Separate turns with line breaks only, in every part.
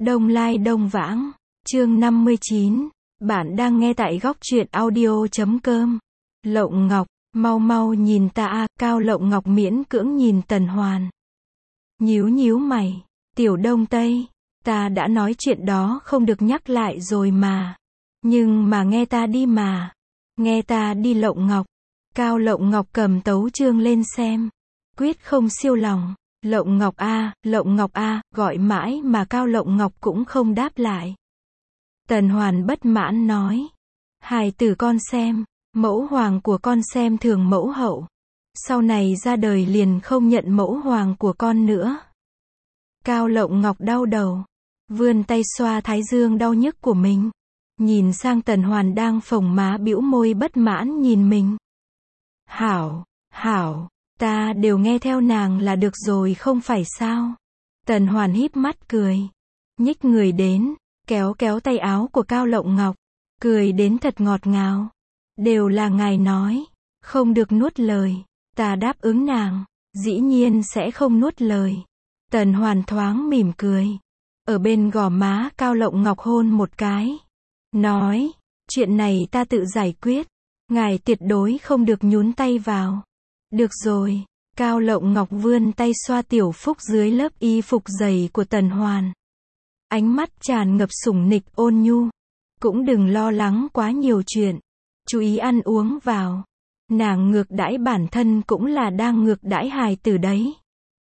Đông Lai Đông Vãng, chương 59, bạn đang nghe tại góc truyện audio.com. Lộng Ngọc, mau mau nhìn ta a. Cao Lộng Ngọc miễn cưỡng nhìn Tần Hoàn. Nhíu nhíu mày, Tiểu Đông Tây, ta đã nói chuyện đó không được nhắc lại rồi mà. Nhưng mà nghe ta đi mà. Nghe ta đi Lộng Ngọc. Cao Lộng Ngọc cầm tấu chương lên xem. Quyết không siêu lòng. Lộng Ngọc a, gọi mãi mà Cao Lộng Ngọc cũng không đáp lại. Tần Hoàn bất mãn nói. Hài tử con xem, mẫu hoàng của con xem thường mẫu hậu. Sau này ra đời liền không nhận mẫu hoàng của con nữa. Cao Lộng Ngọc đau đầu, vươn tay xoa thái dương đau nhức của mình. Nhìn sang Tần Hoàn đang phồng má bĩu môi bất mãn nhìn mình. Hảo, ta đều nghe theo nàng là được rồi không phải sao? Tần Hoàn híp mắt cười, nhích người đến, kéo kéo tay áo của Cao Lộng Ngọc, cười đến thật ngọt ngào. Đều là ngài nói, không được nuốt lời, ta đáp ứng nàng, dĩ nhiên sẽ không nuốt lời. Tần Hoàn thoáng mỉm cười, ở bên gò má Cao Lộng Ngọc hôn một cái, nói, chuyện này ta tự giải quyết, ngài tuyệt đối không được nhúng tay vào. Được rồi. Cao Lộng Ngọc vươn tay xoa tiểu phúc dưới lớp y phục dày của Tần Hoàn. Ánh mắt tràn ngập sủng nịch ôn nhu. Cũng đừng lo lắng quá nhiều chuyện. Chú ý ăn uống vào. Nàng ngược đãi bản thân cũng là đang ngược đãi hài tử đấy.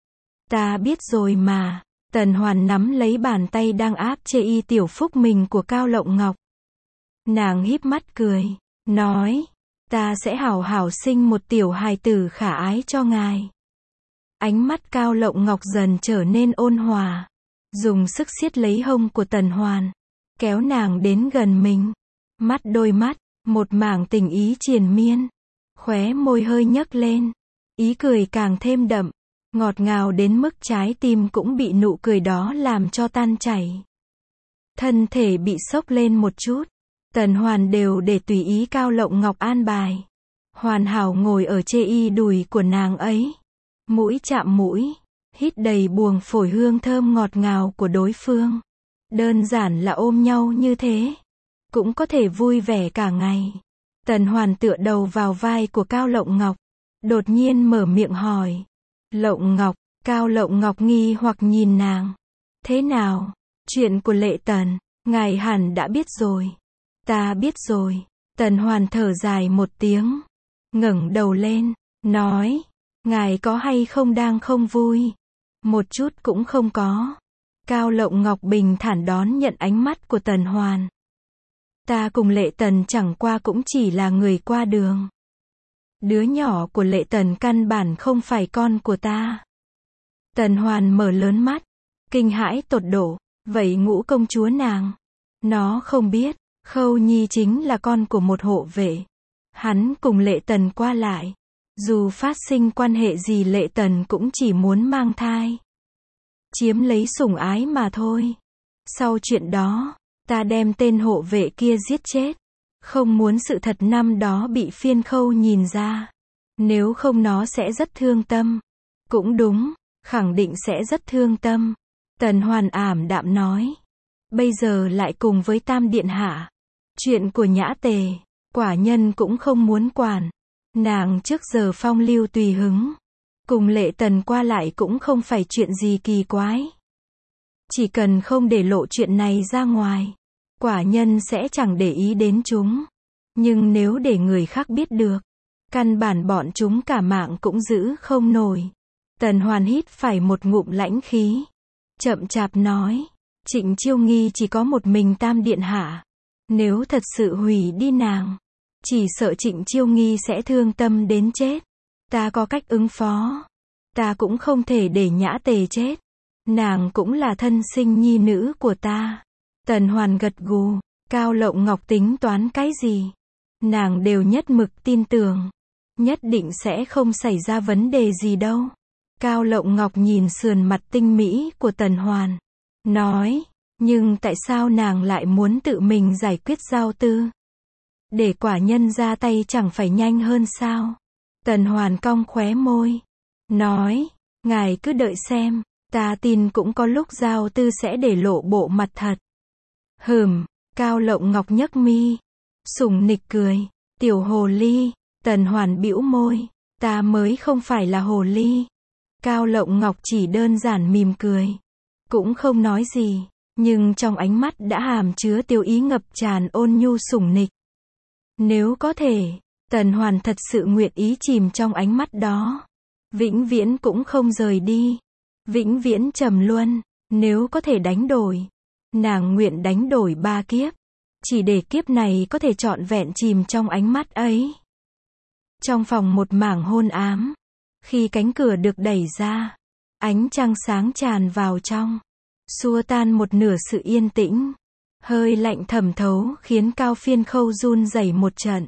Ta biết rồi mà. Tần Hoàn nắm lấy bàn tay đang áp chê y tiểu phúc mình của Cao Lộng Ngọc. Nàng híp mắt cười, nói. Ta sẽ hảo hảo sinh một tiểu hài tử khả ái cho ngài. Ánh mắt Cao Lộng Ngọc dần trở nên ôn hòa. Dùng sức siết lấy hông của Tần Hoàn. Kéo nàng đến gần mình. Đôi mắt, một mảng tình ý triền miên. Khóe môi hơi nhấc lên. Ý cười càng thêm đậm. Ngọt ngào đến mức trái tim cũng bị nụ cười đó làm cho tan chảy. Thân thể bị sốc lên một chút. Tần Hoàn đều để tùy ý Cao Lộng Ngọc an bài. Hoàn hảo ngồi ở chê y đùi của nàng ấy. Mũi chạm mũi. Hít đầy buồng phổi hương thơm ngọt ngào của đối phương. Đơn giản là ôm nhau như thế. Cũng có thể vui vẻ cả ngày. Tần Hoàn tựa đầu vào vai của Cao Lộng Ngọc. Đột nhiên mở miệng hỏi. Lộng Ngọc. Cao Lộng Ngọc nghi hoặc nhìn nàng. Thế nào? Chuyện của Lệ Tần, ngài hẳn đã biết rồi. Ta biết rồi. Tần Hoàn thở dài một tiếng. Ngẩng đầu lên, nói. Ngài có hay không đang không vui? Một chút cũng không có. Cao Lộng Ngọc bình thản đón nhận ánh mắt của Tần Hoàn. Ta cùng Lệ Tần chẳng qua cũng chỉ là người qua đường. Đứa nhỏ của Lệ Tần căn bản không phải con của ta. Tần Hoàn mở lớn mắt. Kinh hãi tột độ. Vậy Ngũ công chúa nàng? Nó không biết. Khâu Nhi chính là con của một hộ vệ. Hắn cùng Lệ Tần qua lại. Dù phát sinh quan hệ gì Lệ Tần cũng chỉ muốn mang thai. Chiếm lấy sủng ái mà thôi. Sau chuyện đó, ta đem tên hộ vệ kia giết chết. Không muốn sự thật năm đó bị Phiên Khâu nhìn ra. Nếu không nó sẽ rất thương tâm. Cũng đúng, khẳng định sẽ rất thương tâm. Tần Hoàn ảm đạm nói. Bây giờ lại cùng với Tam Điện Hạ. Chuyện của Nhã Tề, quả nhân cũng không muốn quản. Nàng trước giờ phong lưu tùy hứng. Cùng Lệ Tần qua lại cũng không phải chuyện gì kỳ quái. Chỉ cần không để lộ chuyện này ra ngoài, quả nhân sẽ chẳng để ý đến chúng. Nhưng nếu để người khác biết được, căn bản bọn chúng cả mạng cũng giữ không nổi. Tần Hoàn hít phải một ngụm lãnh khí. Chậm chạp nói, Trịnh Chiêu Nghi chỉ có một mình Tam Điện Hạ. Nếu thật sự hủy đi nàng, chỉ sợ Trịnh Chiêu Nghi sẽ thương tâm đến chết. Ta có cách ứng phó. Ta cũng không thể để Nhã Tề chết. Nàng cũng là thân sinh nhi nữ của ta. Tần Hoàn gật gù. Cao Lộng Ngọc tính toán cái gì? Nàng đều nhất mực tin tưởng. Nhất định sẽ không xảy ra vấn đề gì đâu. Cao Lộng Ngọc nhìn sườn mặt tinh mỹ của Tần Hoàn. Nói. Nhưng tại sao nàng lại muốn tự mình giải quyết giao tư? Để quả nhân ra tay chẳng phải nhanh hơn sao? Tần Hoàn cong khóe môi. Nói. Ngài cứ đợi xem. Ta tin cũng có lúc Giao Tư sẽ để lộ bộ mặt thật. Cao Lộng Ngọc nhấc mi, sủng nịch cười, tiểu hồ ly. Tần Hoàn bĩu môi, ta mới không phải là hồ ly. Cao Lộng Ngọc chỉ đơn giản mỉm cười, cũng không nói gì, nhưng trong ánh mắt đã hàm chứa tiêu ý ngập tràn ôn nhu sủng nịch. Nếu có thể, Tần Hoàn thật sự nguyện ý chìm trong ánh mắt đó, vĩnh viễn cũng không rời đi, vĩnh viễn trầm luân. Nếu có thể đánh đổi, nàng nguyện đánh đổi 3 kiếp, chỉ để kiếp này có thể trọn vẹn chìm trong ánh mắt ấy. Trong phòng một mảng hôn ám, khi cánh cửa được đẩy ra, ánh trăng sáng tràn vào trong, xua tan một nửa sự yên tĩnh. Hơi lạnh thẩm thấu khiến Cao Phiên Khâu run rẩy một trận.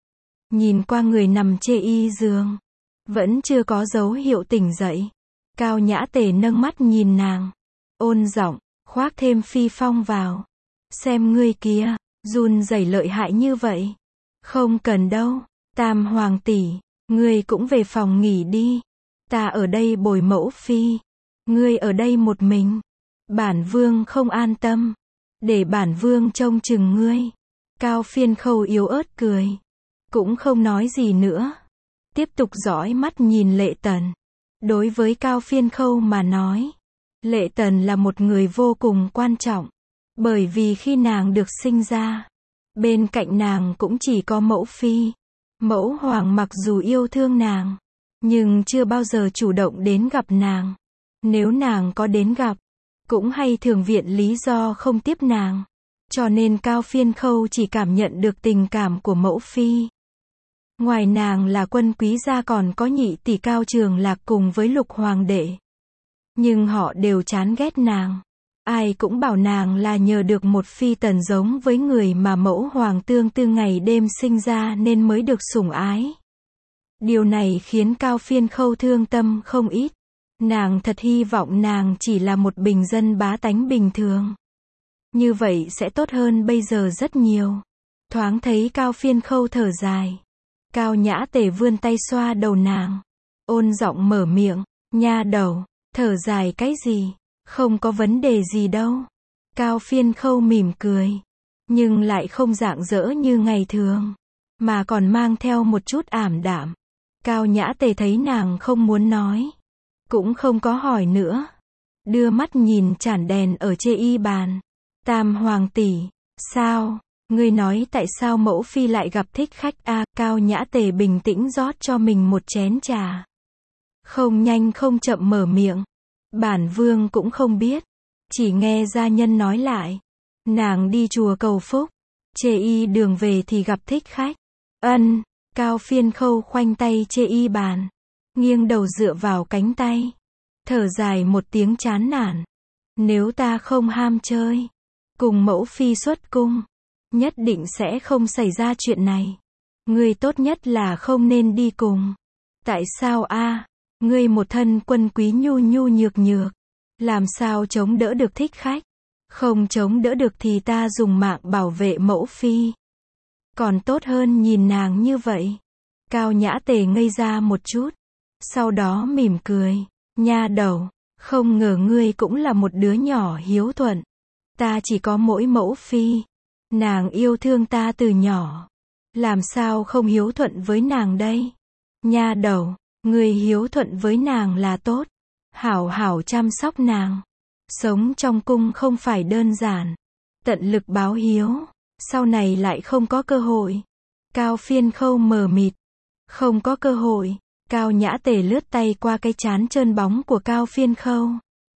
Nhìn qua người nằm chê y giường, vẫn chưa có dấu hiệu tỉnh dậy. Cao Nhã Tề nâng mắt nhìn nàng, ôn giọng, khoác thêm phi phong vào. Xem ngươi kia, run rẩy lợi hại như vậy. Không cần đâu, Tam Hoàng tỷ, ngươi cũng về phòng nghỉ đi. Ta ở đây bồi mẫu phi, ngươi ở đây một mình. Bản vương không an tâm, để bản vương trông chừng ngươi. Cao Phiên Khâu yếu ớt cười, cũng không nói gì nữa, tiếp tục dõi mắt nhìn Lệ Tần. Đối với Cao Phiên Khâu mà nói, Lệ Tần là một người vô cùng quan trọng, bởi vì khi nàng được sinh ra, bên cạnh nàng cũng chỉ có mẫu phi. Mẫu hoàng mặc dù yêu thương nàng, nhưng chưa bao giờ chủ động đến gặp nàng. Nếu nàng có đến gặp, cũng hay thường viện lý do không tiếp nàng. Cho nên Cao Phiên Khâu chỉ cảm nhận được tình cảm của mẫu phi. Ngoài nàng là Quân Quý gia còn có nhị tỷ Cao Trường Lạc cùng với Lục Hoàng đệ. Nhưng họ đều chán ghét nàng. Ai cũng bảo nàng là nhờ được một phi tần giống với người mà mẫu hoàng tương tư ngày đêm sinh ra nên mới được sủng ái. Điều này khiến Cao Phiên Khâu thương tâm không ít. Nàng thật hy vọng nàng chỉ là một bình dân bá tánh bình thường. Như vậy sẽ tốt hơn bây giờ rất nhiều. Thoáng thấy Cao Phiên Khâu thở dài, Cao Nhã Tề vươn tay xoa đầu nàng, ôn giọng mở miệng, nha đầu, thở dài cái gì, không có vấn đề gì đâu. Cao Phiên Khâu mỉm cười, nhưng lại không rạng rỡ như ngày thường, mà còn mang theo một chút ảm đạm. Cao Nhã Tề thấy nàng không muốn nói, cũng không có hỏi nữa, đưa mắt nhìn chản đèn ở chê y bàn. Tam Hoàng tỷ, sao, ngươi nói tại sao mẫu phi lại gặp thích khách a? Cao Nhã Tề bình tĩnh rót cho mình một chén trà, không nhanh không chậm mở miệng, bản vương cũng không biết, chỉ nghe gia nhân nói lại, nàng đi chùa cầu phúc, chê y đường về thì gặp thích khách. Ân. Cao Phiên Khâu khoanh tay chê y bàn, nghiêng đầu dựa vào cánh tay, thở dài một tiếng chán nản. Nếu ta không ham chơi, cùng mẫu phi xuất cung, nhất định sẽ không xảy ra chuyện này. Ngươi tốt nhất là không nên đi cùng. Tại sao a? Ngươi một thân quân quý nhu nhu nhược nhược, làm sao chống đỡ được thích khách? Không chống đỡ được thì ta dùng mạng bảo vệ mẫu phi. Còn tốt hơn nhìn nàng như vậy. Cao Nhã Tề ngây ra một chút, sau đó mỉm cười, nha đầu, không ngờ ngươi cũng là một đứa nhỏ hiếu thuận. Ta chỉ có mỗi mẫu phi, nàng yêu thương ta từ nhỏ, làm sao không hiếu thuận với nàng đây? Nha đầu, ngươi hiếu thuận với nàng là tốt, hảo hảo chăm sóc nàng. Sống trong cung không phải đơn giản, tận lực báo hiếu, sau này lại không có cơ hội. Cao Phiên Khâu mờ mịt, không có cơ hội. Cao Nhã Tề lướt tay qua cái trán trơn bóng của Cao Phiên Khâu,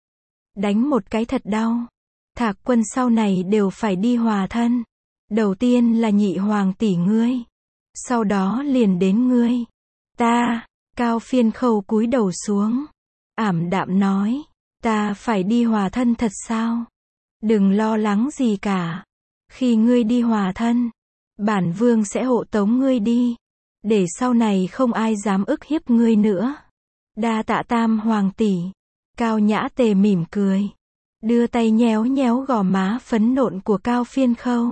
đánh một cái thật đau. Thạc Quân sau này đều phải đi hòa thân, đầu tiên là nhị hoàng tỷ ngươi, sau đó liền đến ngươi. Ta. Cao Phiên Khâu cúi đầu xuống, ảm đạm nói, ta phải đi hòa thân thật sao? Đừng lo lắng gì cả, khi ngươi đi hòa thân, bản vương sẽ hộ tống ngươi đi, để sau này không ai dám ức hiếp ngươi nữa. Đa tạ Tam Hoàng tỷ. Cao Nhã Tề mỉm cười, đưa tay nhéo nhéo gò má phấn nộn của Cao Phiên Khâu,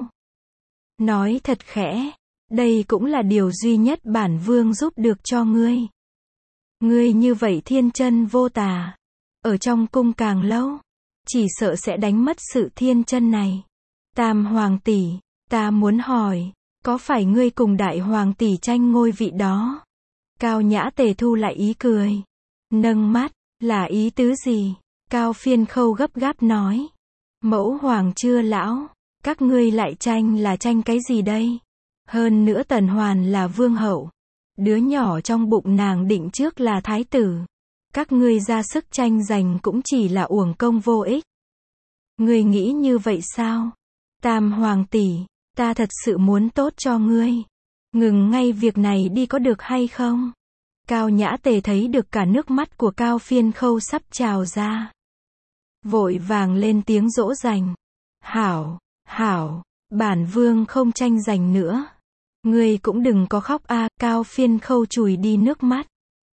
nói thật khẽ, đây cũng là điều duy nhất bản vương giúp được cho ngươi. Ngươi như vậy thiên chân vô tà, ở trong cung càng lâu, chỉ sợ sẽ đánh mất sự thiên chân này. Tam hoàng tỷ, ta muốn hỏi, có phải ngươi cùng đại hoàng tỷ tranh ngôi vị đó? Cao Nhã Tề thu lại ý cười, nâng mắt, là ý tứ gì? Cao Phiên Khâu gấp gáp nói, mẫu hoàng chưa lão, các ngươi lại tranh là tranh cái gì đây? Hơn nữa Tần Hoàn là vương hậu, đứa nhỏ trong bụng nàng định trước là thái tử. Các ngươi ra sức tranh giành cũng chỉ là uổng công vô ích. Ngươi nghĩ như vậy sao? Tam hoàng tỷ, ta thật sự muốn tốt cho ngươi. Ngừng ngay việc này đi có được hay không? Cao Nhã Tề thấy được cả nước mắt của Cao Phiên Khâu sắp trào ra. Vội vàng lên tiếng dỗ dành. Hảo, hảo, bản vương không tranh giành nữa. Ngươi cũng đừng có khóc a. Cao Phiên Khâu chùi đi nước mắt.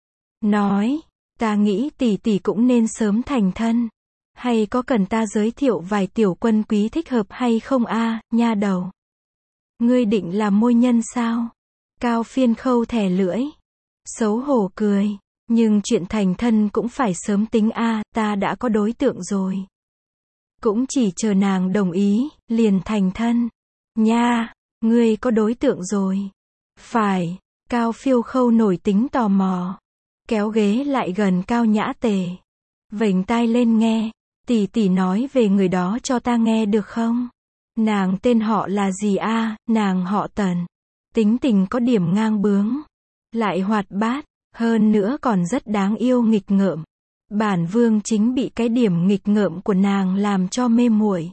Nói, ta nghĩ tỷ tỷ cũng nên sớm thành thân. Hay có cần ta giới thiệu vài tiểu quân quý thích hợp hay không a, nha đầu? Ngươi định làm môi nhân sao? Cao Phiên Khâu thè lưỡi. Xấu hổ cười. Nhưng chuyện thành thân cũng phải sớm tính a, ta đã có đối tượng rồi. Cũng chỉ chờ nàng đồng ý, liền thành thân. Nha, ngươi có đối tượng rồi. Phải, Cao Phiêu Khâu nổi tính tò mò. Kéo ghế lại gần Cao Nhã Tề. Vểnh tai lên nghe, tỷ tỷ nói về người đó cho ta nghe được không? Nàng tên họ là gì a? Nàng họ Tần. Tính tình có điểm ngang bướng. Lại hoạt bát, hơn nữa còn rất đáng yêu nghịch ngợm. Bản vương chính bị cái điểm nghịch ngợm của nàng làm cho mê muội.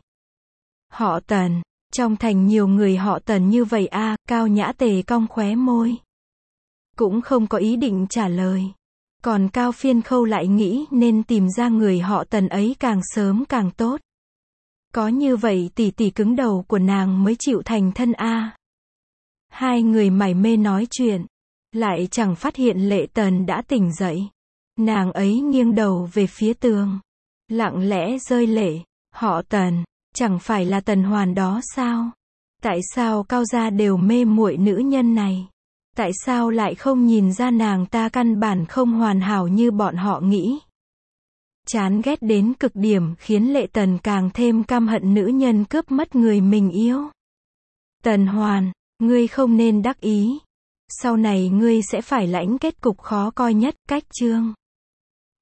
Họ Tần, trong thành nhiều người họ Tần như vậy a. Cao Nhã Tề cong khóe môi. Cũng không có ý định trả lời. Còn Cao Phiên Khâu lại nghĩ nên tìm ra người họ Tần ấy càng sớm càng tốt. Có như vậy tỷ tỷ cứng đầu của nàng mới chịu thành thân a. Hai người mải mê nói chuyện, lại chẳng phát hiện Lệ Tần đã tỉnh dậy. Nàng ấy nghiêng đầu về phía tường, lặng lẽ rơi lệ. Họ Tần, chẳng phải là Tần Hoàn đó sao? Tại sao Cao gia đều mê muội nữ nhân này? Tại sao lại không nhìn ra nàng ta căn bản không hoàn hảo như bọn họ nghĩ? Chán ghét đến cực điểm khiến Lệ Tần càng thêm căm hận nữ nhân cướp mất người mình yêu. Tần Hoàn, ngươi không nên đắc ý. Sau này ngươi sẽ phải lãnh kết cục khó coi nhất. Cách chương